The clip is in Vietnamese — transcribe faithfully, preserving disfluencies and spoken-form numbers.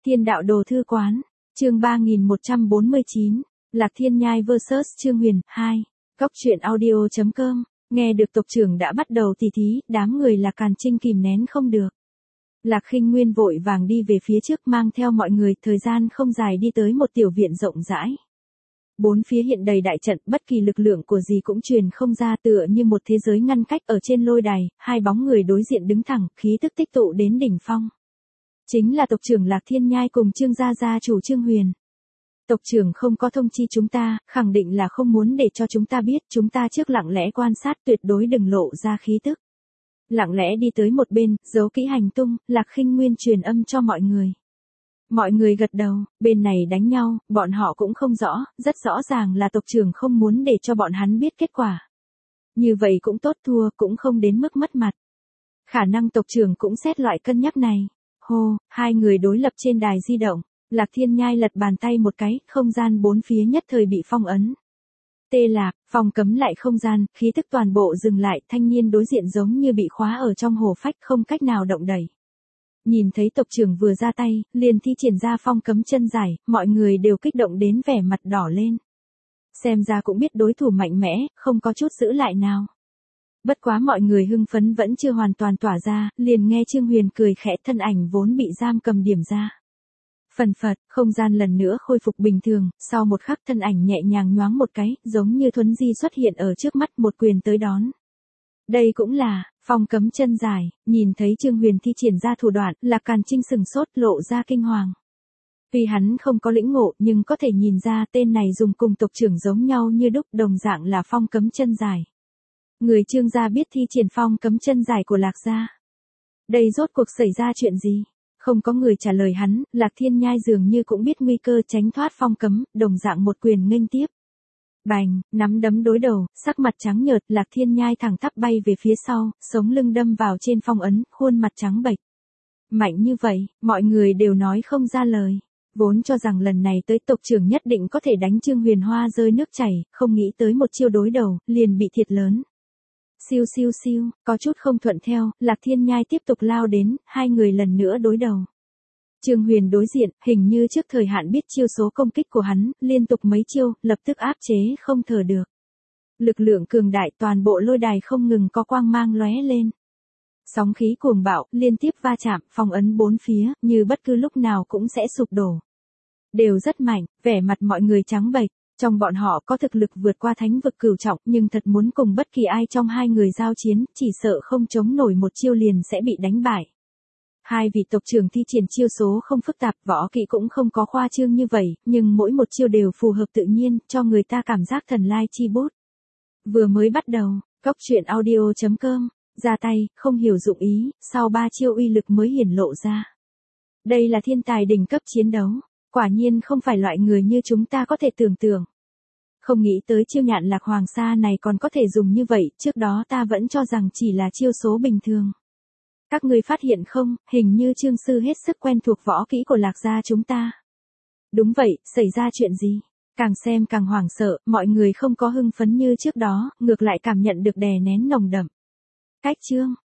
Thiên đạo đồ thư quán, chương ba nghìn một trăm bốn mươi chín, Lạc Thiên Nhai versus Trương Huyền, hai. Góc truyện audio chấm com, nghe được tộc trưởng đã bắt đầu tỉ thí, đám người Lạc Càn Trinh kìm nén không được. Lạc Khinh Nguyên vội vàng đi về phía trước mang theo mọi người, thời gian không dài đi tới một tiểu viện rộng rãi. Bốn phía hiện đầy đại trận, bất kỳ lực lượng của gì cũng truyền không ra, tựa như một thế giới ngăn cách. Ở trên lôi đài, hai bóng người đối diện đứng thẳng, khí tức tích tụ đến đỉnh phong. Chính là tộc trưởng Lạc Thiên Nhai cùng Trương gia gia chủ Trương Huyền. Tộc trưởng không có thông chi chúng ta, khẳng định là không muốn để cho chúng ta biết, chúng ta trước lặng lẽ quan sát, tuyệt đối đừng lộ ra khí tức. Lặng lẽ đi tới một bên, giấu kỹ hành tung, Lạc Khinh Nguyên truyền âm cho mọi người. Mọi người gật đầu, bên này đánh nhau, bọn họ cũng không rõ, rất rõ ràng là tộc trưởng không muốn để cho bọn hắn biết kết quả. Như vậy cũng tốt, thua cũng không đến mức mất mặt. Khả năng tộc trưởng cũng xét loại cân nhắc này. Hô, hai người đối lập trên đài di động, Lạc Thiên Nhai lật bàn tay một cái, không gian bốn phía nhất thời bị phong ấn. Tê Lạc, phong cấm lại không gian, khí tức toàn bộ dừng lại, thanh niên đối diện giống như bị khóa ở trong hồ phách, không cách nào động đẩy. Nhìn thấy tộc trưởng vừa ra tay, liền thi triển ra phong cấm chân giải, mọi người đều kích động đến vẻ mặt đỏ lên. Xem ra cũng biết đối thủ mạnh mẽ, không có chút giữ lại nào. Bất quá mọi người hưng phấn vẫn chưa hoàn toàn tỏa ra, liền nghe Trương Huyền cười khẽ, thân ảnh vốn bị giam cầm điểm ra. Phần phật, không gian lần nữa khôi phục bình thường, sau một khắc thân ảnh nhẹ nhàng nhoáng một cái, giống như thuấn di xuất hiện ở trước mắt, một quyền tới đón. Đây cũng là phong cấm chân dài, nhìn thấy Trương Huyền thi triển ra thủ đoạn, Lạc Càn Trinh sừng sốt, lộ ra kinh hoàng. Vì hắn không có lĩnh ngộ, nhưng có thể nhìn ra tên này dùng cùng tộc trưởng giống nhau như đúc, đồng dạng là phong cấm chân dài. Người Trương gia biết thi triển phong cấm chân dài của Lạc gia. Đây rốt cuộc xảy ra chuyện gì? Không có người trả lời hắn, Lạc Thiên Nhai dường như cũng biết nguy cơ, tránh thoát phong cấm, đồng dạng một quyền nghênh tiếp. Bành, nắm đấm đối đầu, sắc mặt trắng nhợt, Lạc Thiên Nhai thẳng tắp bay về phía sau, sống lưng đâm vào trên phong ấn, khuôn mặt trắng bệch. Mạnh như vậy, mọi người đều nói không ra lời. Vốn cho rằng lần này tới tộc trưởng nhất định có thể đánh Trương Huyền hoa rơi nước chảy, không nghĩ tới một chiêu đối đầu, liền bị thiệt lớn. Siêu siêu siêu, có chút không thuận theo, Lạc Thiên Nhai tiếp tục lao đến, hai người lần nữa đối đầu. Trương Huyền đối diện, hình như trước thời hạn biết chiêu số công kích của hắn, liên tục mấy chiêu, lập tức áp chế không thở được. Lực lượng cường đại, toàn bộ lôi đài không ngừng có quang mang lóe lên. Sóng khí cuồng bạo, liên tiếp va chạm, phong ấn bốn phía, như bất cứ lúc nào cũng sẽ sụp đổ. Đều rất mạnh, vẻ mặt mọi người trắng bệch. Trong bọn họ có thực lực vượt qua thánh vực cửu trọng, nhưng thật muốn cùng bất kỳ ai trong hai người giao chiến, chỉ sợ không chống nổi một chiêu liền sẽ bị đánh bại. Hai vị tộc trưởng thi triển chiêu số không phức tạp, võ kỹ cũng không có khoa trương như vậy, nhưng mỗi một chiêu đều phù hợp tự nhiên, cho người ta cảm giác thần lai chi bút. Vừa mới bắt đầu, góc truyện audio chấm com, ra tay, không hiểu dụng ý, sau ba chiêu uy lực mới hiển lộ ra. Đây là thiên tài đỉnh cấp chiến đấu. Quả nhiên không phải loại người như chúng ta có thể tưởng tượng. Không nghĩ tới chiêu nhạn Lạc Hoàng Sa này còn có thể dùng như vậy, trước đó ta vẫn cho rằng chỉ là chiêu số bình thường. Các người phát hiện không, hình như Trương sư hết sức quen thuộc võ kỹ của Lạc gia chúng ta. Đúng vậy, xảy ra chuyện gì? Càng xem càng hoảng sợ, mọi người không có hưng phấn như trước đó, ngược lại cảm nhận được đè nén nồng đậm. Cách Trương,